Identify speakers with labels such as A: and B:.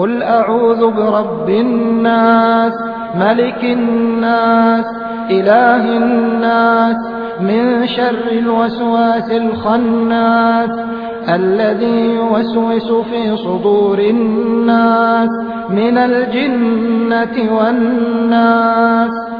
A: قل أعوذ برب الناس ملك الناس إله الناس من شر الوسواس الخناس الذي يوسوس في صدور الناس من الجنة والناس.